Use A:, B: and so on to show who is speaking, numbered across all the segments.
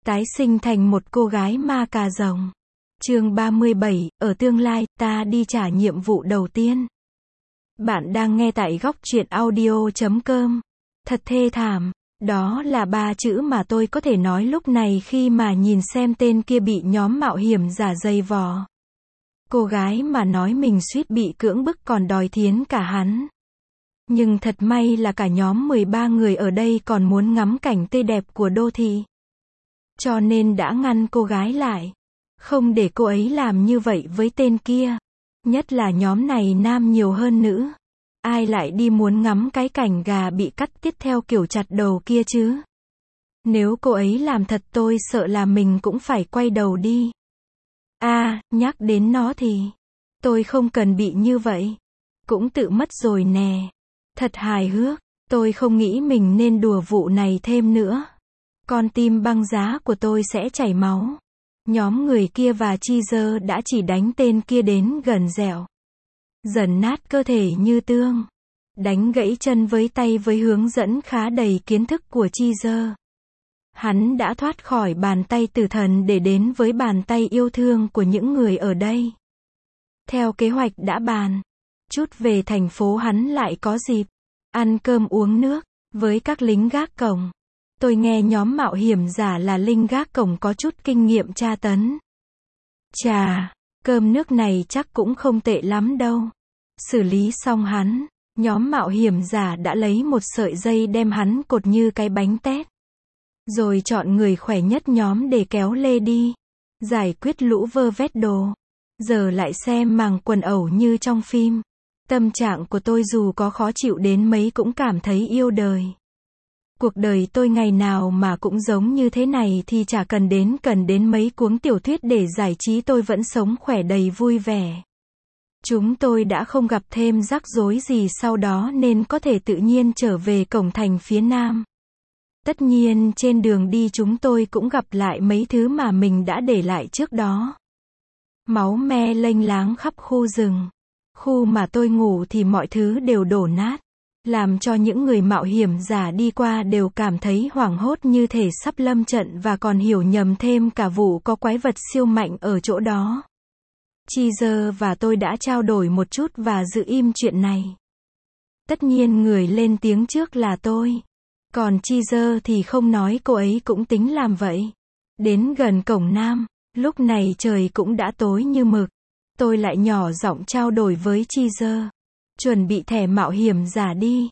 A: Tái sinh thành một cô gái ma cà rồng. Chương 37, ở tương lai, ta đi trả nhiệm vụ đầu tiên. Bạn đang nghe tại góc truyện audio.com. Thật thê thảm. Đó là 3 chữ mà tôi có thể nói lúc này khi mà nhìn xem tên kia bị nhóm mạo hiểm giả dây vò. Cô gái mà nói mình suýt bị cưỡng bức còn đòi thiến cả hắn. Nhưng thật may là cả nhóm 13 người ở đây còn muốn ngắm cảnh tươi đẹp của đô thị. Cho nên đã ngăn cô gái lại. Không để cô ấy làm như vậy với tên kia. Nhất là nhóm này nam nhiều hơn nữ. Ai lại đi muốn ngắm cái cảnh gà bị cắt tiết theo kiểu chặt đầu kia chứ? Nếu cô ấy làm thật tôi sợ là mình cũng phải quay đầu đi. Nhắc đến nó thì tôi không cần bị như vậy. Cũng tự mất rồi nè. Thật hài hước. Tôi không nghĩ mình nên đùa vụ này thêm nữa. Con tim băng giá của tôi sẽ chảy máu. Nhóm người kia và Cheezer đã chỉ đánh tên kia đến gần dẻo. Dần nát cơ thể như tương. Đánh gãy chân với tay với hướng dẫn khá đầy kiến thức của Cheezer. Hắn đã thoát khỏi bàn tay tử thần để đến với bàn tay yêu thương của những người ở đây. Theo kế hoạch đã bàn. Chút về thành phố hắn lại có dịp ăn cơm uống nước với các lính gác cổng. Tôi nghe nhóm mạo hiểm giả là lính gác cổng có chút kinh nghiệm tra tấn. Chà, cơm nước này chắc cũng không tệ lắm đâu. Xử lý xong hắn, nhóm mạo hiểm giả đã lấy một sợi dây đem hắn cột như cái bánh tét. Rồi chọn người khỏe nhất nhóm để kéo lê đi. Giải quyết lũ vơ vét đồ. Giờ lại xem màng quần ẩu như trong phim. Tâm trạng của tôi dù có khó chịu đến mấy cũng cảm thấy yêu đời. Cuộc đời tôi ngày nào mà cũng giống như thế này thì chả cần đến mấy cuốn tiểu thuyết để giải trí, tôi vẫn sống khỏe đầy vui vẻ. Chúng tôi đã không gặp thêm rắc rối gì sau đó nên có thể tự nhiên trở về cổng thành phía nam. Tất nhiên trên đường đi chúng tôi cũng gặp lại mấy thứ mà mình đã để lại trước đó. Máu me lênh láng khắp khu rừng. Khu mà tôi ngủ thì mọi thứ đều đổ nát. Làm cho những người mạo hiểm giả đi qua đều cảm thấy hoảng hốt như thể sắp lâm trận và còn hiểu nhầm thêm cả vụ có quái vật siêu mạnh ở chỗ đó. Cheezer và tôi đã trao đổi một chút và giữ im chuyện này. Tất nhiên người lên tiếng trước là tôi. Còn Cheezer thì không nói, cô ấy cũng tính làm vậy. Đến gần cổng nam, lúc này trời cũng đã tối như mực. Tôi lại nhỏ giọng trao đổi với Cheezer. Chuẩn bị thẻ mạo hiểm giả đi.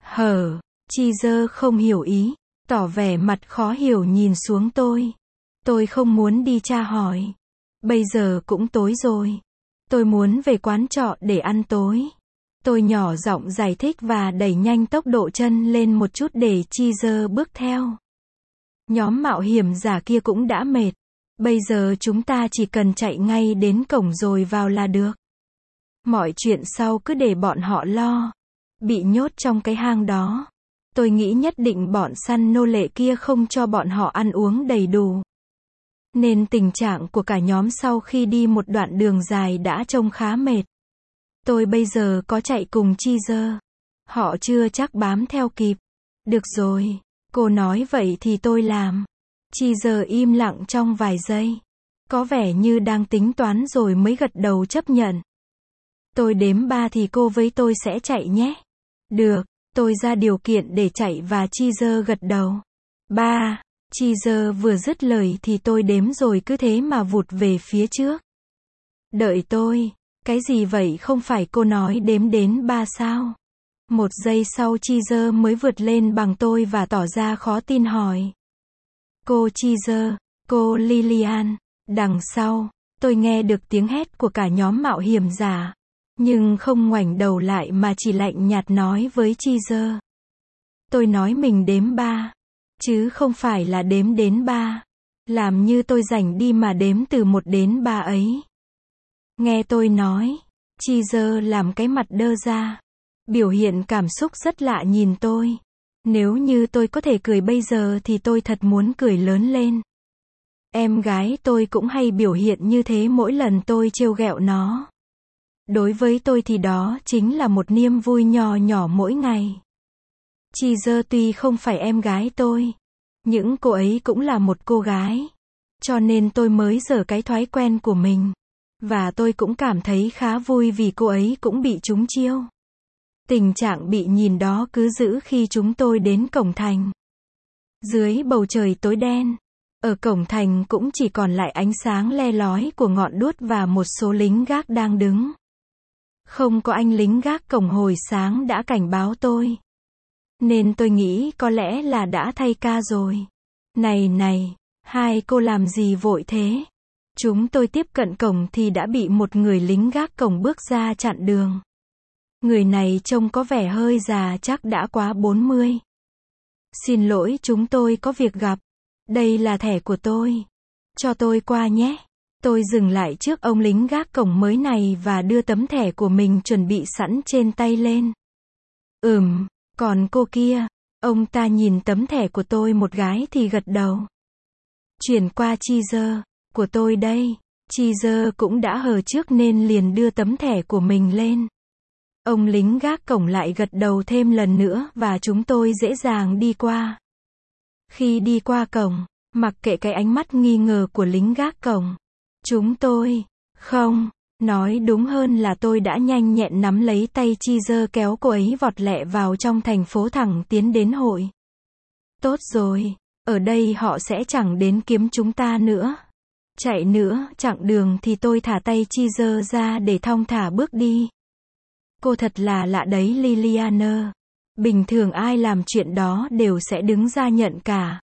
A: Cheezer không hiểu ý, tỏ vẻ mặt khó hiểu nhìn xuống tôi. Tôi không muốn đi tra hỏi. Bây giờ cũng tối rồi. Tôi muốn về quán trọ để ăn tối. Tôi nhỏ giọng giải thích và đẩy nhanh tốc độ chân lên một chút để Cheezer bước theo. Nhóm mạo hiểm giả kia cũng đã mệt. Bây giờ chúng ta chỉ cần chạy ngay đến cổng rồi vào là được. Mọi chuyện sau cứ để bọn họ lo. Bị nhốt trong cái hang đó. Tôi nghĩ nhất định bọn săn nô lệ kia không cho bọn họ ăn uống đầy đủ. Nên tình trạng của cả nhóm sau khi đi một đoạn đường dài đã trông khá mệt. Tôi bây giờ có chạy cùng Cheezer. Họ chưa chắc bám theo kịp. Được rồi, cô nói vậy thì tôi làm. Cheezer im lặng trong vài giây. Có vẻ như đang tính toán rồi mới gật đầu chấp nhận. Tôi đếm 3 thì cô với tôi sẽ chạy nhé. Được, tôi ra điều kiện để chạy và Cheezer gật đầu. 3, Cheezer vừa dứt lời thì tôi đếm rồi cứ thế mà vụt về phía trước. Đợi tôi, cái gì vậy, không phải cô nói đếm đến 3 sao? 1 giây sau Cheezer mới vượt lên bằng tôi và tỏ ra khó tin hỏi. Cô Cheezer, cô Lillian, đằng sau, tôi nghe được tiếng hét của cả nhóm mạo hiểm giả. Nhưng không ngoảnh đầu lại mà chỉ lạnh nhạt nói với Cheezer. Tôi nói mình đếm 3. Chứ không phải là đếm đến 3. Làm như tôi rảnh đi mà đếm từ 1 đến 3 ấy. Nghe tôi nói, Cheezer làm cái mặt đơ ra. Biểu hiện cảm xúc rất lạ nhìn tôi. Nếu như tôi có thể cười bây giờ thì tôi thật muốn cười lớn lên. Em gái tôi cũng hay biểu hiện như thế mỗi lần tôi trêu ghẹo nó. Đối với tôi thì đó chính là một niềm vui nho nhỏ mỗi ngày. Cheezer tuy không phải em gái tôi, Những cô ấy cũng là một cô gái. Cho nên tôi mới dở cái thói quen của mình. Và tôi cũng cảm thấy khá vui vì cô ấy cũng bị trúng chiêu. Tình trạng bị nhìn đó cứ giữ khi chúng tôi đến cổng thành. Dưới bầu trời tối đen, ở cổng thành cũng chỉ còn lại ánh sáng le lói của ngọn đuốc và một số lính gác đang đứng. Không có anh lính gác cổng hồi sáng đã cảnh báo tôi. Nên tôi nghĩ có lẽ là đã thay ca rồi. Này này, hai cô làm gì vội thế? Chúng tôi tiếp cận cổng thì đã bị một người lính gác cổng bước ra chặn đường. Người này trông có vẻ hơi già, chắc đã quá 40. Xin lỗi, chúng tôi có việc gặp. Đây là thẻ của tôi. Cho tôi qua nhé. Tôi dừng lại trước ông lính gác cổng mới này và đưa tấm thẻ của mình chuẩn bị sẵn trên tay lên. Còn cô kia, ông ta nhìn tấm thẻ của tôi một cái thì gật đầu. Chuyển qua Cheezer, của tôi đây. Cheezer cũng đã hờ trước nên liền đưa tấm thẻ của mình lên. Ông lính gác cổng lại gật đầu thêm lần nữa và chúng tôi dễ dàng đi qua. Khi đi qua cổng, mặc kệ cái ánh mắt nghi ngờ của lính gác cổng, nói đúng hơn là tôi đã nhanh nhẹn nắm lấy tay Cheezer kéo cô ấy vọt lẹ vào trong thành phố thẳng tiến đến hội. Tốt rồi, ở đây họ sẽ chẳng đến kiếm chúng ta nữa. Chạy nữa, chặng đường thì tôi thả tay Cheezer ra để thong thả bước đi. Cô thật là lạ đấy Liliana. Bình thường ai làm chuyện đó đều sẽ đứng ra nhận cả.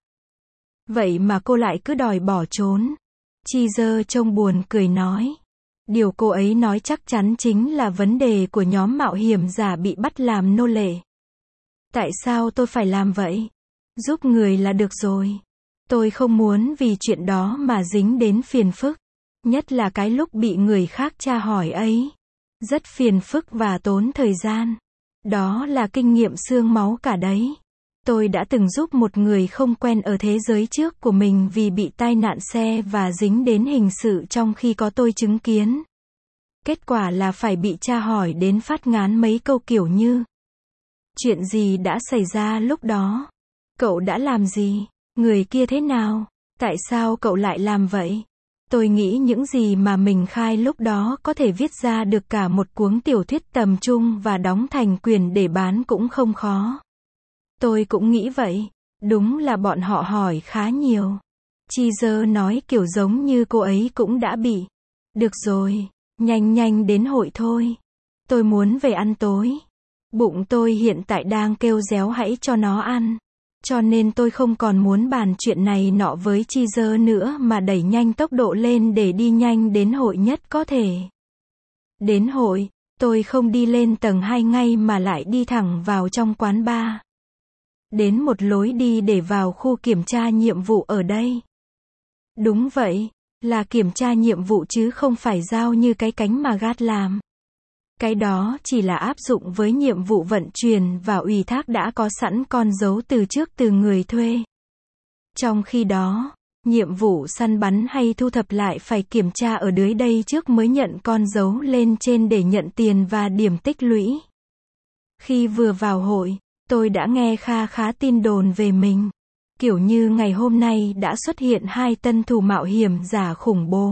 A: Vậy mà cô lại cứ đòi bỏ trốn. Cheezer trông buồn cười nói. Điều cô ấy nói chắc chắn chính là vấn đề của nhóm mạo hiểm giả bị bắt làm nô lệ. Tại sao tôi phải làm vậy? Giúp người là được rồi. Tôi không muốn vì chuyện đó mà dính đến phiền phức. Nhất là cái lúc bị người khác tra hỏi ấy. Rất phiền phức và tốn thời gian. Đó là kinh nghiệm xương máu cả đấy. Tôi đã từng giúp một người không quen ở thế giới trước của mình vì bị tai nạn xe và dính đến hình sự trong khi có tôi chứng kiến. Kết quả là phải bị tra hỏi đến phát ngán mấy câu kiểu như: chuyện gì đã xảy ra lúc đó? Cậu đã làm gì? Người kia thế nào? Tại sao cậu lại làm vậy? Tôi nghĩ những gì mà mình khai lúc đó có thể viết ra được cả một cuốn tiểu thuyết tầm trung và đóng thành quyển để bán cũng không khó. Tôi cũng nghĩ vậy. Đúng là bọn họ hỏi khá nhiều. Cheezer nói kiểu giống như cô ấy cũng đã bị. Được rồi, nhanh đến hội thôi. Tôi muốn về ăn tối. Bụng tôi hiện tại đang kêu réo hãy cho nó ăn. Cho nên tôi không còn muốn bàn chuyện này nọ với Cheezer nữa mà đẩy nhanh tốc độ lên để đi nhanh đến hội nhất có thể. Đến hội, tôi không đi lên tầng 2 ngay mà lại đi thẳng vào trong quán bar. Đến một lối đi để vào khu kiểm tra nhiệm vụ ở đây. Đúng vậy, là kiểm tra nhiệm vụ chứ không phải giao như cái cánh mà GAT làm. Cái đó chỉ là áp dụng với nhiệm vụ vận chuyển và ủy thác đã có sẵn con dấu từ trước từ người thuê. Trong khi đó, nhiệm vụ săn bắn hay thu thập lại phải kiểm tra ở dưới đây trước mới nhận con dấu lên trên để nhận tiền và điểm tích lũy. Khi vừa vào hội, tôi đã nghe khá tin đồn về mình. Kiểu như ngày hôm nay đã xuất hiện 2 tân thủ mạo hiểm giả khủng bố.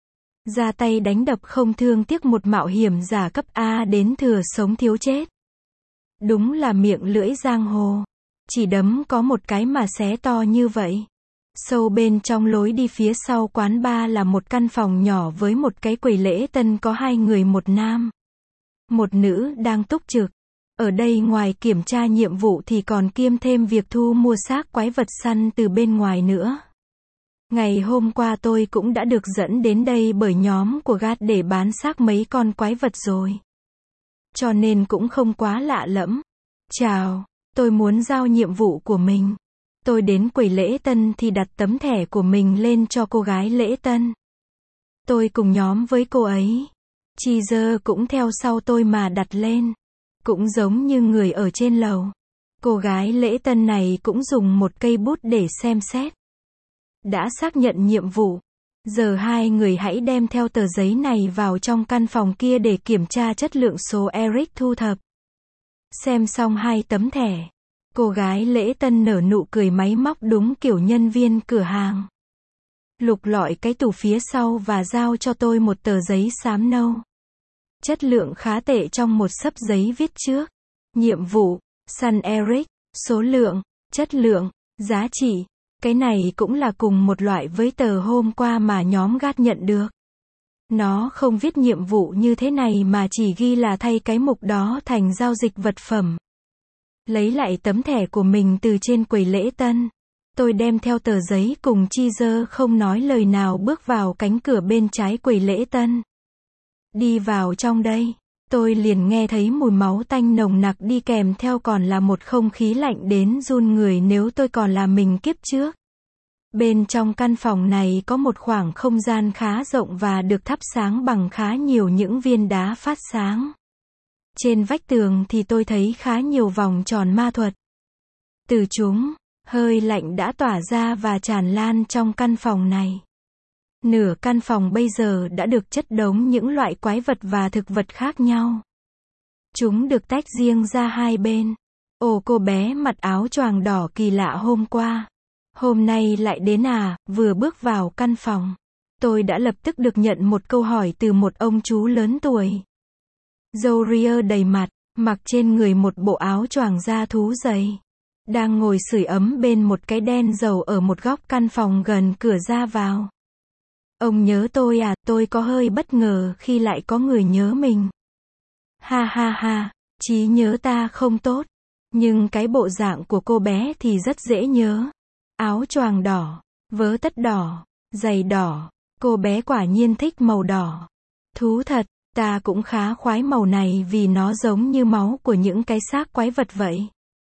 A: Ra tay đánh đập không thương tiếc một mạo hiểm giả cấp A đến thừa sống thiếu chết. Đúng là miệng lưỡi giang hồ. Chỉ đấm có một cái mà xé to như vậy. Sâu bên trong lối đi phía sau quán bar là một căn phòng nhỏ với một cái quầy lễ tân có 2 người một nam. Một nữ đang túc trực. Ở đây ngoài kiểm tra nhiệm vụ thì còn kiêm thêm việc thu mua xác quái vật săn từ bên ngoài nữa. Ngày hôm qua tôi cũng đã được dẫn đến đây bởi nhóm của GAT để bán xác mấy con quái vật rồi. Cho nên cũng không quá lạ lẫm. Chào, tôi muốn giao nhiệm vụ của mình. Tôi đến quầy lễ tân thì đặt tấm thẻ của mình lên cho cô gái lễ tân. Tôi cùng nhóm với cô ấy. Cheezer cũng theo sau tôi mà đặt lên. Cũng giống như người ở trên lầu. Cô gái lễ tân này cũng dùng một cây bút để xem xét. Đã xác nhận nhiệm vụ. Giờ 2 người hãy đem theo tờ giấy này vào trong căn phòng kia để kiểm tra chất lượng số Eric thu thập. Xem xong 2 tấm thẻ. Cô gái lễ tân nở nụ cười máy móc đúng kiểu nhân viên cửa hàng. Lục lọi cái tủ phía sau và giao cho tôi một tờ giấy xám nâu. Chất lượng khá tệ trong một xấp giấy viết trước. Nhiệm vụ, Sun Eric, số lượng, chất lượng, giá trị. Cái này cũng là cùng một loại với tờ hôm qua mà nhóm GAT nhận được. Nó không viết nhiệm vụ như thế này mà chỉ ghi là thay cái mục đó thành giao dịch vật phẩm. Lấy lại tấm thẻ của mình từ trên quầy lễ tân. Tôi đem theo tờ giấy cùng Cheezer không nói lời nào bước vào cánh cửa bên trái quầy lễ tân. Đi vào trong đây, tôi liền nghe thấy mùi máu tanh nồng nặc đi kèm theo còn là một không khí lạnh đến run người nếu tôi còn là mình kiếp trước. Bên trong căn phòng này có một khoảng không gian khá rộng và được thắp sáng bằng khá nhiều những viên đá phát sáng. Trên vách tường thì tôi thấy khá nhiều vòng tròn ma thuật. Từ chúng, hơi lạnh đã tỏa ra và tràn lan trong căn phòng này. Nửa căn phòng bây giờ đã được chất đống những loại quái vật và thực vật khác nhau. Chúng được tách riêng ra hai bên. Ồ, cô bé mặc áo choàng đỏ kỳ lạ hôm qua. Hôm nay lại đến à? Vừa bước vào căn phòng, tôi đã lập tức được nhận một câu hỏi từ một ông chú lớn tuổi. Râu ria đầy mặt, mặc trên người một bộ áo choàng da thú dày. Đang ngồi sưởi ấm bên một cái đèn dầu ở một góc căn phòng gần cửa ra vào. Ông nhớ tôi à? Tôi có hơi bất ngờ khi lại có người nhớ mình. Ha ha ha, trí nhớ ta không tốt. Nhưng cái bộ dạng của cô bé thì rất dễ nhớ. Áo choàng đỏ, vớ tất đỏ, giày đỏ. Cô bé quả nhiên thích màu đỏ. Thú thật, ta cũng khá khoái màu này vì nó giống như máu của những cái xác quái vật vậy.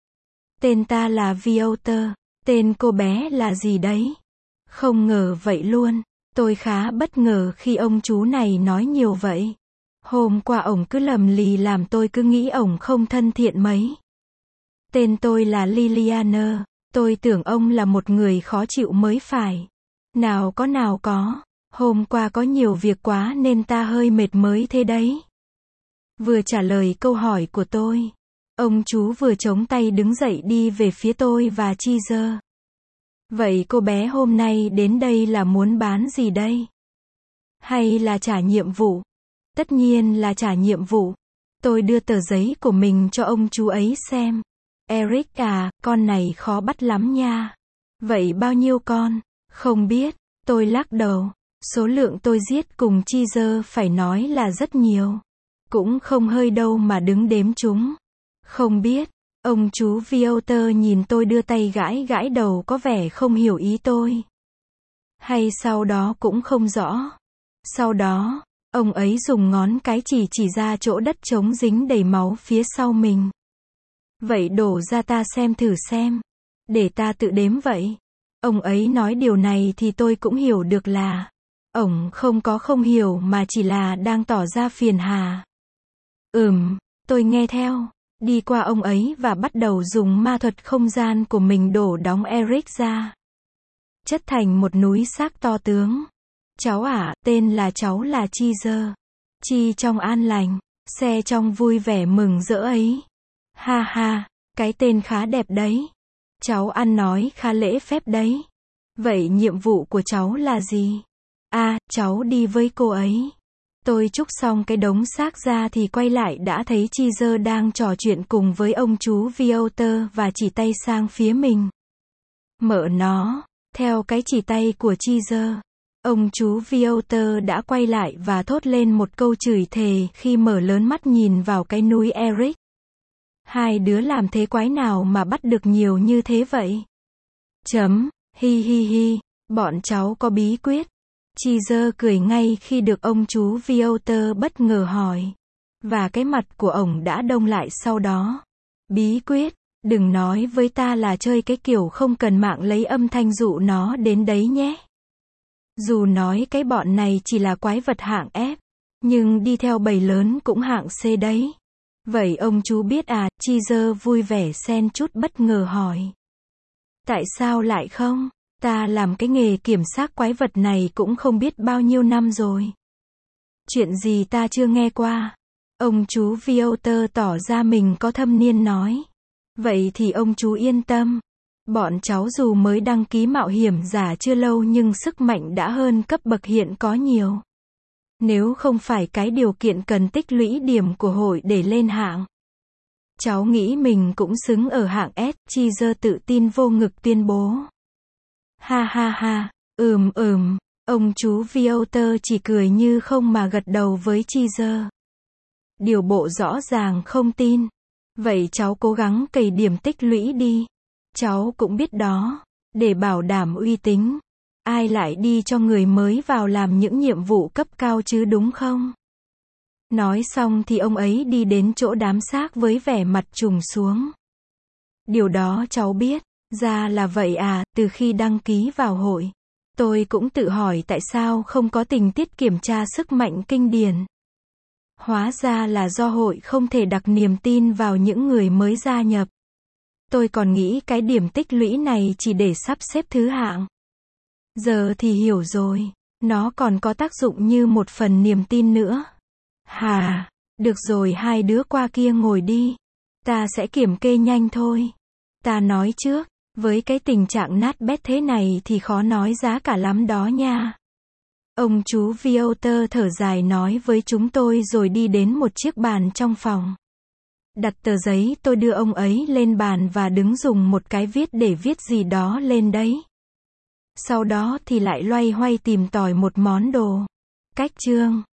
A: Tên ta là Violter. Tên cô bé là gì đấy? Không ngờ vậy luôn. Tôi khá bất ngờ khi ông chú này nói nhiều vậy. Hôm qua ổng cứ lầm lì làm tôi cứ nghĩ ổng không thân thiện mấy. Tên tôi là Liliana. Tôi tưởng ông là một người khó chịu mới phải. Nào có. Hôm qua có nhiều việc quá nên ta hơi mệt mới thế đấy. Vừa trả lời câu hỏi của tôi, ông chú vừa chống tay đứng dậy đi về phía tôi và Cheezer. Vậy cô bé hôm nay đến đây là muốn bán gì đây? Hay là trả nhiệm vụ? Tất nhiên là trả nhiệm vụ. Tôi đưa tờ giấy của mình cho ông chú ấy xem. Eric à, con này khó bắt lắm nha. Vậy bao nhiêu con? Không biết. Tôi lắc đầu. Số lượng tôi giết cùng Cheezer phải nói là rất nhiều. Cũng không hơi đâu mà đứng đếm chúng. Không biết. Ông chú Violter nhìn tôi đưa tay gãi gãi đầu có vẻ không hiểu ý tôi. Hay sau đó cũng không rõ. Sau đó, ông ấy dùng ngón cái chỉ ra chỗ đất trống dính đầy máu phía sau mình. Vậy đổ ra ta xem thử xem. Để ta tự đếm vậy. Ông ấy nói điều này thì tôi cũng hiểu được là ổng không hiểu mà chỉ là đang tỏ ra phiền hà. Tôi nghe theo. Đi qua ông ấy và bắt đầu dùng ma thuật không gian của mình đổ đóng Eric ra. Chất thành một núi xác to tướng. Cháu à, tên là cháu là Cheezer. Chi trong an lành, xe trong vui vẻ mừng rỡ ấy. Ha ha, cái tên khá đẹp đấy. Cháu ăn nói khá lễ phép đấy. Vậy nhiệm vụ của cháu là gì? À, cháu đi với cô ấy. Tôi trúc xong cái đống xác ra thì quay lại đã thấy Cheezer đang trò chuyện cùng với ông chú Violter và chỉ tay sang phía mình. Mợ nó, theo cái chỉ tay của Cheezer, ông chú Violter đã quay lại và thốt lên một câu chửi thề khi mở lớn mắt nhìn vào cái núi Eric. Hai đứa làm thế quái nào mà bắt được nhiều như thế vậy? Hi hi hi, bọn cháu có bí quyết. Cheezer cười ngay khi được ông chú Violter bất ngờ hỏi. Và cái mặt của ổng đã đông lại sau đó. Bí quyết, đừng nói với ta là chơi cái kiểu không cần mạng lấy âm thanh dụ nó đến đấy nhé. Dù nói cái bọn này chỉ là quái vật hạng F, nhưng đi theo bầy lớn cũng hạng C đấy. Vậy ông chú biết à? Cheezer vui vẻ xen chút bất ngờ hỏi. Tại sao lại không? Ta làm cái nghề kiểm soát quái vật này cũng không biết bao nhiêu năm rồi. Chuyện gì ta chưa nghe qua? Ông chú Violter tỏ ra mình có thâm niên nói. Vậy thì ông chú yên tâm. Bọn cháu dù mới đăng ký mạo hiểm giả chưa lâu nhưng sức mạnh đã hơn cấp bậc hiện có nhiều. Nếu không phải cái điều kiện cần tích lũy điểm của hội để lên hạng, cháu nghĩ mình cũng xứng ở hạng S, Cheezer tự tin vô ngực tuyên bố. Ha ha ha, ông chú Piotr chỉ cười như không mà gật đầu với Cheezer. Điều bộ rõ ràng không tin. Vậy cháu cố gắng cày điểm tích lũy đi. Cháu cũng biết đó, để bảo đảm uy tín. Ai lại đi cho người mới vào làm những nhiệm vụ cấp cao chứ đúng không? Nói xong thì ông ấy đi đến chỗ đám xác với vẻ mặt trùng xuống. Điều đó cháu biết. Ra là vậy à, từ khi đăng ký vào hội, tôi cũng tự hỏi tại sao không có tình tiết kiểm tra sức mạnh kinh điển. Hóa ra là do hội không thể đặt niềm tin vào những người mới gia nhập. Tôi còn nghĩ cái điểm tích lũy này chỉ để sắp xếp thứ hạng. Giờ thì hiểu rồi, nó còn có tác dụng như một phần niềm tin nữa. Hà, được rồi hai đứa qua kia ngồi đi. Ta sẽ kiểm kê nhanh thôi. Ta nói trước, với cái tình trạng nát bét thế này thì khó nói giá cả lắm đó nha. Ông chú Piotr thở dài nói với chúng tôi rồi đi đến một chiếc bàn trong phòng. Đặt tờ giấy tôi đưa ông ấy lên bàn và đứng dùng một cái viết để viết gì đó lên đấy. Sau đó thì lại loay hoay tìm tòi một món đồ. Cách chương.